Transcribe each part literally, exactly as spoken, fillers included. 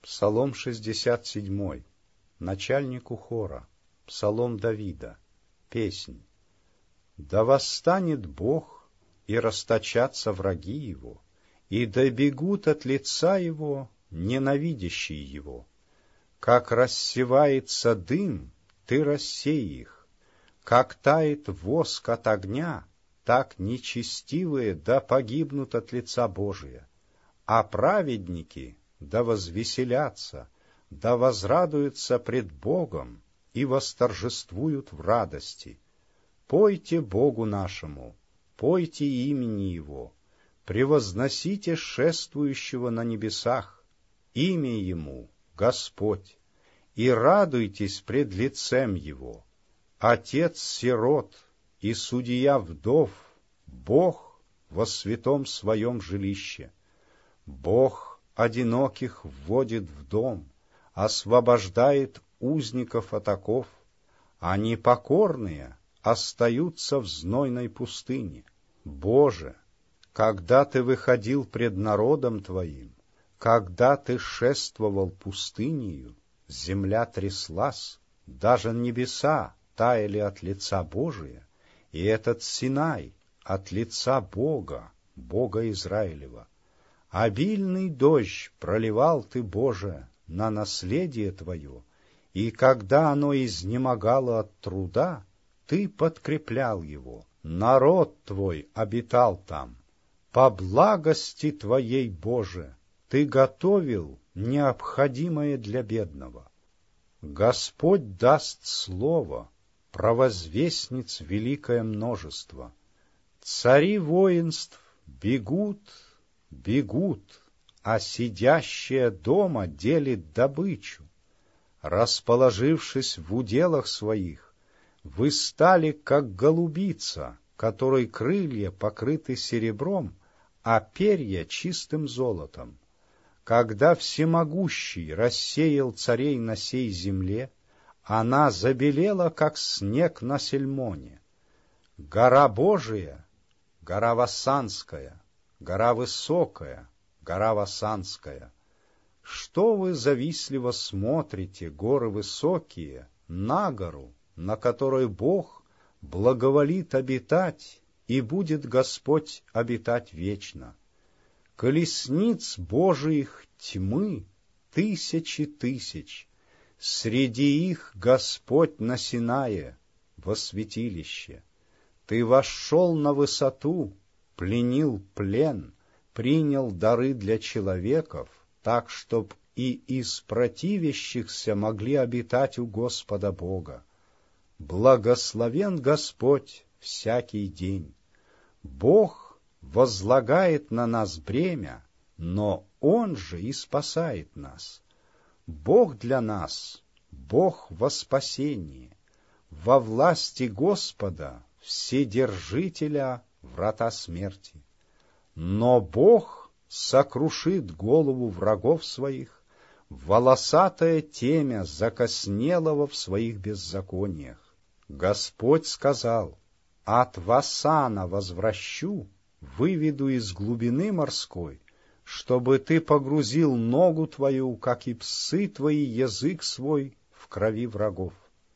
Псалом шестьдесят семь. Начальнику хора. Псалом Давида. Песнь. Да восстанет Бог, и расточатся враги Его, и добегут от лица Его ненавидящие Его. Как рассевается дым, Ты рассей их, как тает воск от огня, так нечестивые да погибнут от лица Божия, а праведники да возвеселятся, да возрадуются пред Богом и восторжествуют в радости. Пойте Богу нашему, пойте имени Его, превозносите шествующего на небесах, имя Ему — Господь, и радуйтесь пред лицем Его, Отец сирот и судья вдов, Бог во святом Своем жилище. Бог одиноких вводит в дом, освобождает узников от оков, а непокорные остаются в знойной пустыне. Боже, когда Ты выходил пред народом Твоим, когда Ты шествовал пустынею, земля тряслась, даже небеса таяли от лица Божия, и этот Синай от лица Бога, Бога Израилева. Обильный дождь проливал Ты, Боже, на наследие Твое, и когда оно изнемогало от труда, Ты подкреплял его. Народ Твой обитал там. По благости Твоей, Боже, Ты готовил необходимое для бедного. Господь даст слово, провозвестниц великое множество. Цари воинств бегут, бегут, а сидящая дома делит добычу. Расположившись в уделах своих, вы стали, как голубица, которой крылья покрыты серебром, а перья чистым золотом. Когда всемогущий рассеял царей на сей земле, она забелела, как снег на Сельмоне. Гора Божия, гора Вассанская, гора высокая, гора Вассанская. Что вы завистливо смотрите, горы высокие, на гору, на которой Бог благоволит обитать, и будет Господь обитать вечно? Колесниц Божиих тьмы тысячи тысяч, среди их Господь на Синае, во святилище. Ты вошел на высоту, пленил плен, принял дары для человеков, так, чтоб и из противящихся могли обитать у Господа Бога. Благословен Господь всякий день. Бог возлагает на нас бремя, но Он же и спасает нас. Бог для нас, Бог во спасении, во власти Господа, Вседержителя врата смерти. Но Бог сокрушит голову врагов своих, волосатое темя закоснелого в своих беззакониях. Господь сказал: от Вассана возвращу, выведу из глубины морской, чтобы ты погрузил ногу твою, как и псы твои, язык свой в крови врагов.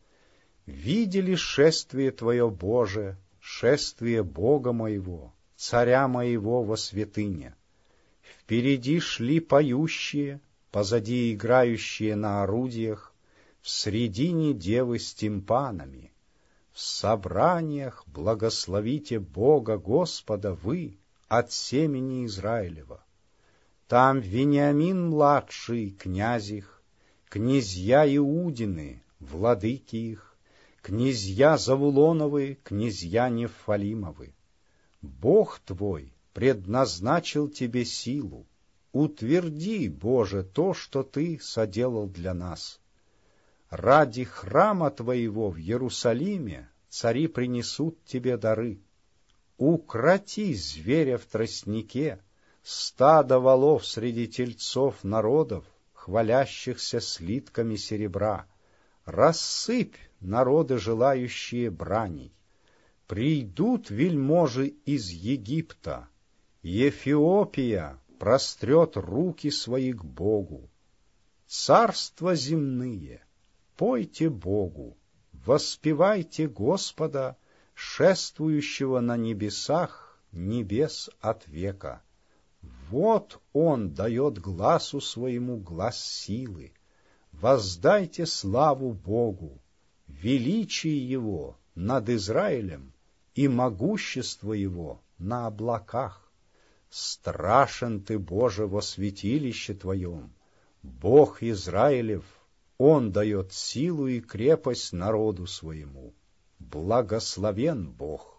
Видели шествие Твое, Боже, шествие Бога моего, Царя моего во святыне. Впереди шли поющие, позади играющие на орудиях, в средине девы с тимпанами. В собраниях благословите Бога Господа вы от семени Израилева. Там Вениамин-младший, князь их, князья Иудины, владыки их, князья Завулоновы, князья Нефалимовы. Бог твой предназначил тебе силу. Утверди, Боже, то, что Ты соделал для нас. Ради храма Твоего в Иерусалиме цари принесут Тебе дары. Укроти зверя в тростнике, стадо волов среди тельцов народов, хвалящихся слитками серебра. Рассыпь народы, желающие браней. Придут вельможи из Египта. Эфиопия прострет руки свои к Богу. царства земные, пойте Богу, воспевайте Господа, шествующего на небесах, небес от века. Вот Он дает гласу своему глас силы. Воздайте славу Богу, величие Его над Израилем и могущество Его на облаках. Страшен Ты, Боже, во святилище Твоем, Бог Израилев, Он дает силу и крепость народу своему. Благословен Бог.